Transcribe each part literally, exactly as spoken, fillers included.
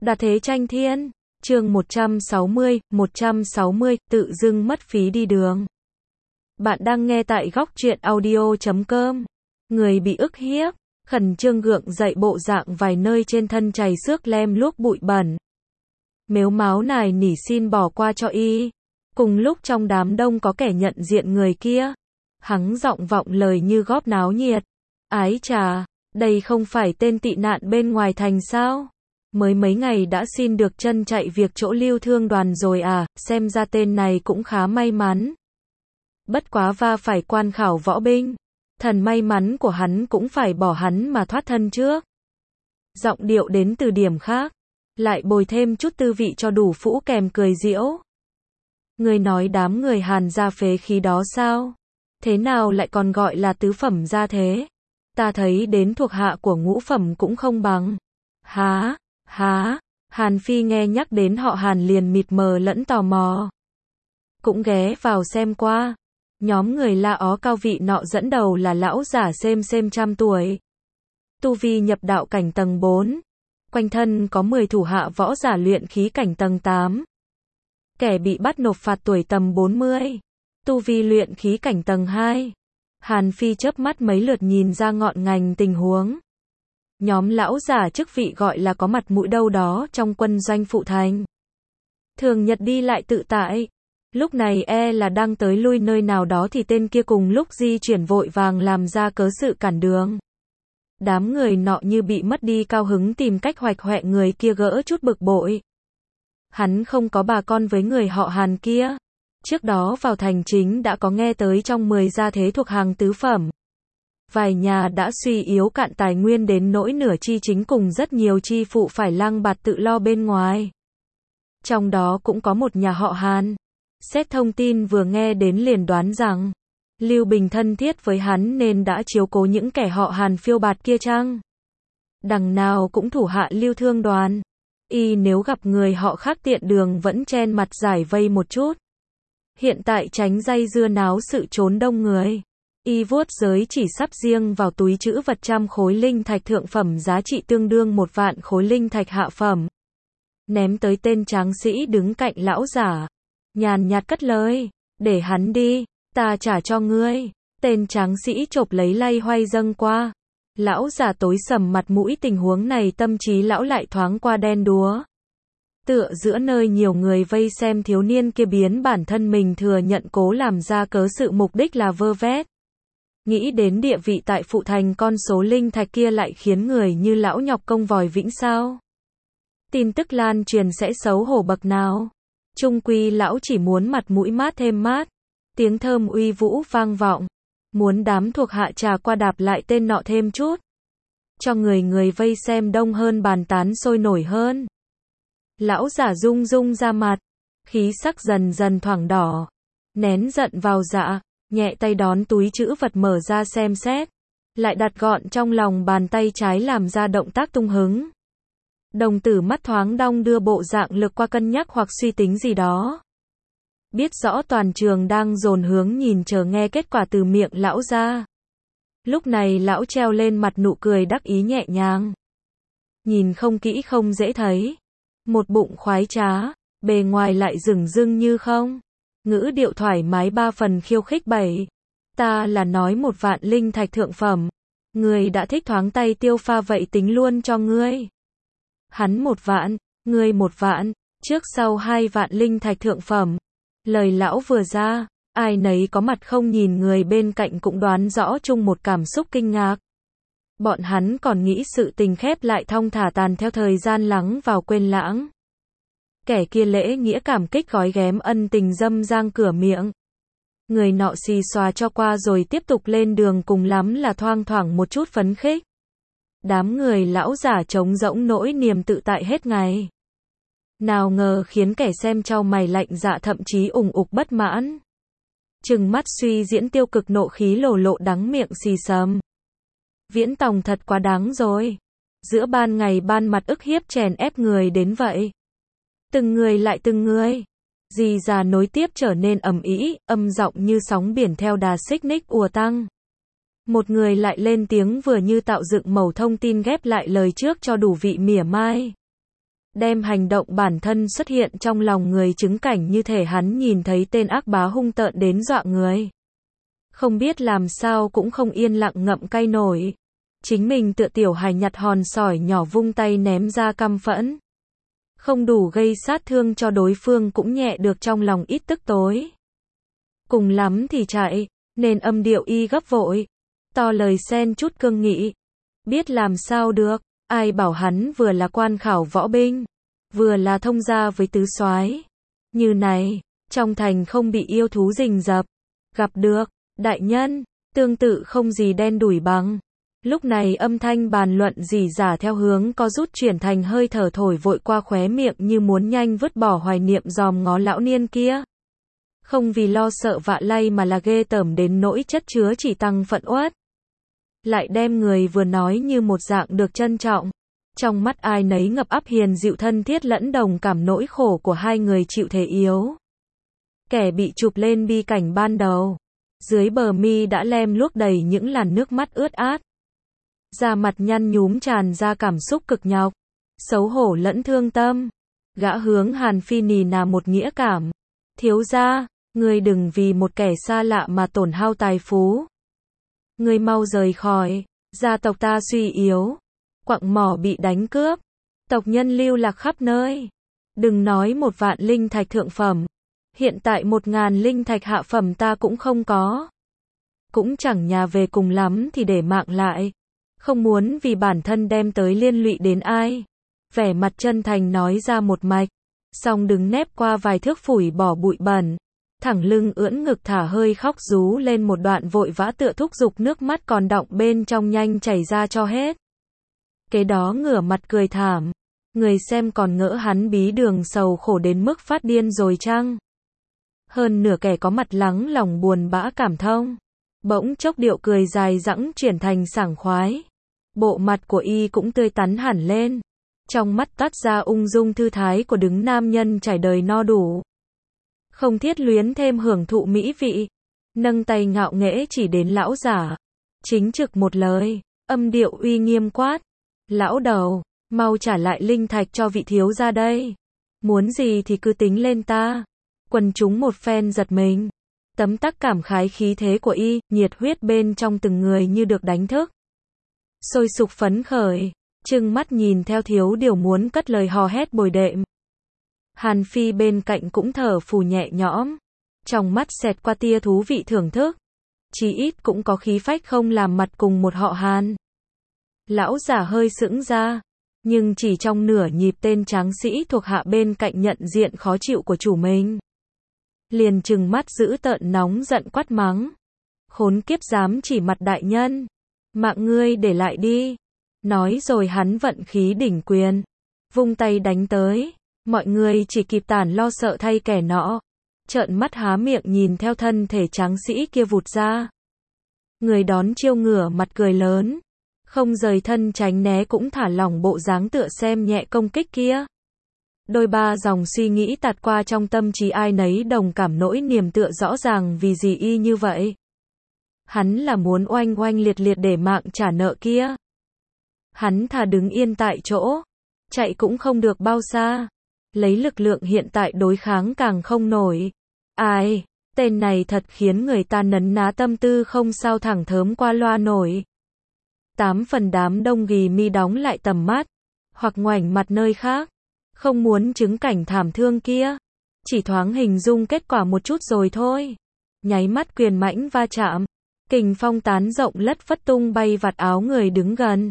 Đà thế tranh thiên, chương một trăm sáu mươi, một trăm sáu mươi, tự dưng mất phí đi đường. Bạn đang nghe tại góc truyện audio chấm com. Người bị ức hiếp, khẩn trương gượng dậy bộ dạng vài nơi trên thân chảy xước lem luốc bụi bẩn. Mếu máo nài nỉ xin bỏ qua cho y. Cùng lúc trong đám đông có kẻ nhận diện người kia. Hắng giọng vọng lời như góp náo nhiệt. Ái chà, đây không phải tên tị nạn bên ngoài thành sao? Mới mấy ngày đã xin được chân chạy việc chỗ lưu thương đoàn rồi à, xem ra tên này cũng khá may mắn. Bất quá va phải quan khảo võ binh. Thần may mắn của hắn cũng phải bỏ hắn mà thoát thân trước. Giọng điệu đến từ điểm khác. Lại bồi thêm chút tư vị cho đủ phũ kèm cười giễu. Người nói đám người Hàn gia phế khí đó sao? Thế nào lại còn gọi là tứ phẩm gia thế? Ta thấy đến thuộc hạ của ngũ phẩm cũng không bằng. Há, há, Hàn Phi nghe nhắc đến họ Hàn liền mịt mờ lẫn tò mò. Cũng ghé vào xem qua. Nhóm người la ó cao vị nọ dẫn đầu là lão giả xêm xêm trăm tuổi. Tu vi nhập đạo cảnh tầng bốn. Quanh thân có mười thủ hạ võ giả luyện khí cảnh tầng tám. Kẻ bị bắt nộp phạt tuổi tầm bốn mươi. Tu vi luyện khí cảnh tầng hai. Hàn Phi chớp mắt mấy lượt nhìn ra ngọn ngành tình huống. Nhóm lão giả chức vị gọi là có mặt mũi đâu đó trong quân doanh phụ thành. Thường nhật đi lại tự tại. Lúc này e là đang tới lui nơi nào đó thì tên kia cùng lúc di chuyển vội vàng làm ra cớ sự cản đường. Đám người nọ như bị mất đi cao hứng tìm cách hoạch hoẹ người kia gỡ chút bực bội. Hắn không có bà con với người họ Hàn kia. Trước đó vào thành chính đã có nghe tới trong mười gia thế thuộc hàng tứ phẩm. Vài nhà đã suy yếu cạn tài nguyên đến nỗi nửa chi chính cùng rất nhiều chi phụ phải lang bạt tự lo bên ngoài. Trong đó cũng có một nhà họ Hàn. Xét thông tin vừa nghe đến liền đoán rằng Lưu Bình thân thiết với hắn nên đã chiếu cố những kẻ họ Hàn phiêu bạt kia chăng? Đằng nào cũng thủ hạ Lưu Thương đoàn. Y nếu gặp người họ khác tiện đường vẫn chen mặt giải vây một chút. Hiện tại tránh dây dưa náo sự trốn đông người. Y vuốt giới chỉ sắp riêng vào túi trữ vật trăm khối linh thạch thượng phẩm giá trị tương đương một vạn khối linh thạch hạ phẩm. Ném tới tên tráng sĩ đứng cạnh lão giả. Nhàn nhạt cất lời, để hắn đi, ta trả cho ngươi. Tên tráng sĩ chộp lấy lay hoay dâng qua. Lão giả tối sầm mặt mũi tình huống này tâm trí lão lại thoáng qua đen đúa. Tựa giữa nơi nhiều người vây xem thiếu niên kia biến bản thân mình thừa nhận cố làm ra cớ sự mục đích là vơ vét. Nghĩ đến địa vị tại phụ thành con số linh thạch kia lại khiến người như lão nhọc công vòi vĩnh sao. Tin tức lan truyền sẽ xấu hổ bậc nào. Chung quy lão chỉ muốn mặt mũi mát thêm mát. Tiếng thơm uy vũ vang vọng. Muốn đám thuộc hạ trà qua đạp lại tên nọ thêm chút. Cho người người vây xem đông hơn bàn tán sôi nổi hơn. Lão giả rung rung ra mặt. Khí sắc dần dần thoảng đỏ. Nén giận vào dạ. Nhẹ tay đón túi trữ vật mở ra xem xét. Lại đặt gọn trong lòng bàn tay trái làm ra động tác tung hứng. Đồng tử mắt thoáng đong đưa bộ dạng lực qua cân nhắc hoặc suy tính gì đó. Biết rõ toàn trường đang dồn hướng nhìn chờ nghe kết quả từ miệng lão ra. Lúc này lão treo lên mặt nụ cười đắc ý nhẹ nhàng. Nhìn không kỹ không dễ thấy. Một bụng khoái trá, bề ngoài lại rừng rưng như không. Ngữ điệu thoải mái ba phần khiêu khích bảy. Ta là nói một vạn linh thạch thượng phẩm. Ngươi đã thích thoáng tay tiêu pha vậy tính luôn cho ngươi. Hắn một vạn, ngươi một vạn, trước sau hai vạn linh thạch thượng phẩm. Lời lão vừa ra, ai nấy có mặt không nhìn người bên cạnh cũng đoán rõ chung một cảm xúc kinh ngạc. Bọn hắn còn nghĩ sự tình khép lại thong thả tàn theo thời gian lắng vào quên lãng. Kẻ kia lễ nghĩa cảm kích gói ghém ân tình dâm giang cửa miệng. Người nọ xì xòa cho qua rồi tiếp tục lên đường cùng lắm là thoang thoảng một chút phấn khích. Đám người lão giả trống rỗng nỗi niềm tự tại hết ngày. Nào ngờ khiến kẻ xem trao mày lạnh dạ thậm chí ủng ục bất mãn. Trừng mắt suy diễn tiêu cực nộ khí lồ lộ đắng miệng xì xầm. Viễn Tòng thật quá đáng rồi. Giữa ban ngày ban mặt ức hiếp chèn ép người đến vậy. Từng người lại từng người. Dì già nối tiếp trở nên ầm ĩ, âm giọng như sóng biển theo đà xích ních ùa tăng. Một người lại lên tiếng vừa như tạo dựng mẩu thông tin ghép lại lời trước cho đủ vị mỉa mai. đem hành động bản thân xuất hiện trong lòng người chứng cảnh như thể hắn nhìn thấy tên ác bá hung tợn đến dọa người. Không biết làm sao cũng không yên lặng ngậm cay nổi. Chính mình tựa tiểu hài nhặt hòn sỏi nhỏ vung tay ném ra căm phẫn. Không đủ gây sát thương cho đối phương cũng nhẹ được trong lòng ít tức tối. Cùng lắm thì chạy, nên âm điệu y gấp vội. To lời xen chút cương nghị. Biết làm sao được, ai bảo hắn vừa là quan khảo võ binh, vừa là thông gia với tứ soái. Như này, trong thành không bị yêu thú rình rập. Gặp được, đại nhân, tương tự không gì đen đủi bằng. Lúc này âm thanh bàn luận rỉ rả theo hướng có rút chuyển thành hơi thở thổi vội qua khóe miệng như muốn nhanh vứt bỏ hoài niệm dòm ngó lão niên kia. Không vì lo sợ vạ lay mà là ghê tởm đến nỗi chất chứa chỉ tăng phận uất. Lại đem người vừa nói như một dạng được trân trọng. Trong mắt ai nấy ngập áp hiền dịu thân thiết lẫn đồng cảm nỗi khổ của hai người chịu thể yếu. Kẻ bị chụp lên bi cảnh ban đầu. Dưới bờ mi đã lem luốc đầy những làn nước mắt ướt át. Da mặt nhăn nhúm tràn ra cảm xúc cực nhọc. Xấu hổ lẫn thương tâm. Gã hướng Hàn Phi nì nà một nghĩa cảm. Thiếu gia, ngươi đừng vì một kẻ xa lạ mà tổn hao tài phú. Ngươi mau rời khỏi, gia tộc ta suy yếu. Quặng mỏ bị đánh cướp. Tộc nhân lưu lạc khắp nơi. Đừng nói một vạn linh thạch thượng phẩm. Hiện tại một ngàn linh thạch hạ phẩm ta cũng không có. Cũng chẳng nhà về cùng lắm thì để mạng lại. Không muốn vì bản thân đem tới liên lụy đến ai. Vẻ mặt chân thành nói ra một mạch. Xong đứng nép qua vài thước phủi bỏ bụi bẩn. Thẳng lưng ưỡn ngực thả hơi khóc rú lên một đoạn vội vã tựa thúc giục nước mắt còn đọng bên trong nhanh chảy ra cho hết. Kế đó ngửa mặt cười thảm. Người xem còn ngỡ hắn bí đường sầu khổ đến mức phát điên rồi chăng? Hơn nửa kẻ có mặt lắng lòng buồn bã cảm thông. Bỗng chốc điệu cười dài dẳng chuyển thành sảng khoái. Bộ mặt của y cũng tươi tắn hẳn lên. Trong mắt toát ra ung dung thư thái của đứng nam nhân trải đời no đủ. Không thiết luyến thêm hưởng thụ mỹ vị. Nâng tay ngạo nghễ chỉ đến lão giả. Chính trực một lời, âm điệu uy nghiêm quát. Lão đầu, mau trả lại linh thạch cho vị thiếu gia đây. Muốn gì thì cứ tính lên ta. Quần chúng một phen giật mình. Tấm tắc cảm khái khí thế của y, nhiệt huyết bên trong từng người như được đánh thức. Sôi sục phấn khởi, trừng mắt nhìn theo thiếu điều muốn cất lời hò hét bồi đệm. Hàn Phi bên cạnh cũng thở phù nhẹ nhõm. Trong mắt xẹt qua tia thú vị thưởng thức. Chí ít cũng có khí phách không làm mặt cùng một họ Hàn. Lão giả hơi sững ra. Nhưng chỉ trong nửa nhịp tên tráng sĩ thuộc hạ bên cạnh nhận diện khó chịu của chủ mình. Liền trừng mắt giữ tợn nóng giận quát mắng. Khốn kiếp dám chỉ mặt đại nhân. Mạng ngươi để lại đi. Nói rồi hắn vận khí đỉnh quyền. Vung tay đánh tới. Mọi người chỉ kịp tản lo sợ thay kẻ nọ. Trợn mắt há miệng nhìn theo thân thể tráng sĩ kia vụt ra. Người đón chiêu ngửa mặt cười lớn. Không rời thân tránh né cũng thả lỏng bộ dáng tựa xem nhẹ công kích kia. Đôi ba dòng suy nghĩ tạt qua trong tâm trí ai nấy đồng cảm nỗi niềm tựa rõ ràng vì gì y như vậy. Hắn là muốn oanh oanh liệt liệt để mạng trả nợ kia. Hắn thà đứng yên tại chỗ. Chạy cũng không được bao xa. Lấy lực lượng hiện tại đối kháng càng không nổi. Ai, tên này thật khiến người ta nấn ná tâm tư không sao thẳng thớm qua loa nổi. Tám phần đám đông ghì mi đóng lại tầm mắt. Hoặc ngoảnh mặt nơi khác. Không muốn chứng cảnh thảm thương kia. Chỉ thoáng hình dung kết quả một chút rồi thôi. Nháy mắt quyền mãnh va chạm. Kình phong tán rộng lất phất tung bay vạt áo người đứng gần.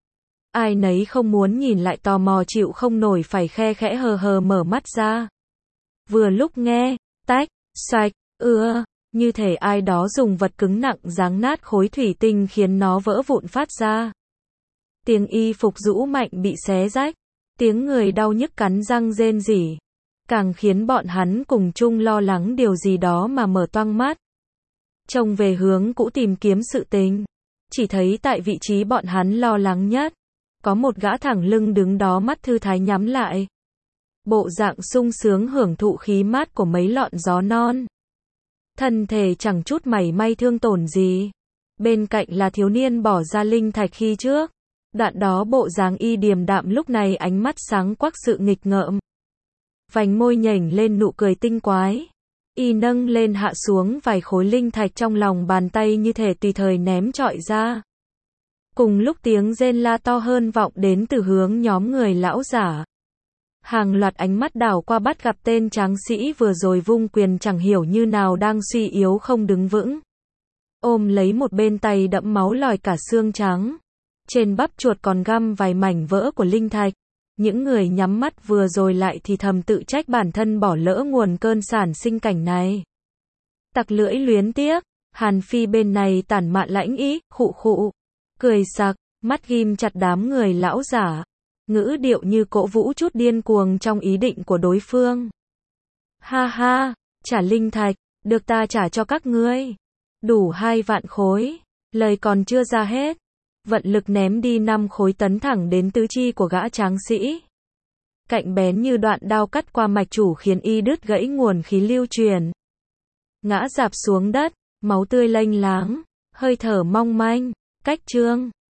Ai nấy không muốn nhìn lại tò mò chịu không nổi phải khe khẽ hờ hờ mở mắt ra. Vừa lúc nghe, tách, xoạch, ưa, như thể ai đó dùng vật cứng nặng giáng nát khối thủy tinh khiến nó vỡ vụn phát ra. Tiếng y phục rũ mạnh bị xé rách. Tiếng người đau nhức cắn răng rên rỉ. Càng khiến bọn hắn cùng chung lo lắng điều gì đó mà mở toang mắt. Trông về hướng cũ tìm kiếm sự tình. Chỉ thấy tại vị trí bọn hắn lo lắng nhất. Có một gã thẳng lưng đứng đó mắt thư thái nhắm lại. Bộ dạng sung sướng hưởng thụ khí mát của mấy lọn gió non. Thân thể chẳng chút mảy may thương tổn gì. Bên cạnh là thiếu niên bỏ ra linh thạch khi trước. Đoạn đó bộ dáng y điềm đạm lúc này ánh mắt sáng quắc sự nghịch ngợm. Vành môi nhểnh lên nụ cười tinh quái. Y nâng lên hạ xuống vài khối linh thạch trong lòng bàn tay như thể tùy thời ném trọi ra. Cùng lúc tiếng rên la to hơn vọng đến từ hướng nhóm người lão giả. Hàng loạt ánh mắt đảo qua bắt gặp tên tráng sĩ vừa rồi vung quyền chẳng hiểu như nào đang suy yếu không đứng vững. Ôm lấy một bên tay đẫm máu lòi cả xương trắng. Trên bắp chuột còn găm vài mảnh vỡ của linh thạch. Những người nhắm mắt vừa rồi lại thì thầm tự trách bản thân bỏ lỡ nguồn cơn sản sinh cảnh này. Tặc lưỡi luyến tiếc, Hàn Phi bên này tản mạn lãnh ý, khụ khụ, cười sặc, mắt ghim chặt đám người lão giả. Ngữ điệu như cổ vũ chút điên cuồng trong ý định của đối phương. Ha ha, trả linh thạch, được ta trả cho các ngươi. Đủ hai vạn khối, lời còn chưa ra hết. Vận lực ném đi năm khối tấn thẳng đến tứ chi của gã tráng sĩ. Cạnh bén như đoạn đao cắt qua mạch chủ khiến y đứt gãy nguồn khí lưu truyền. Ngã rạp xuống đất, máu tươi lênh láng, hơi thở mong manh, cách trương.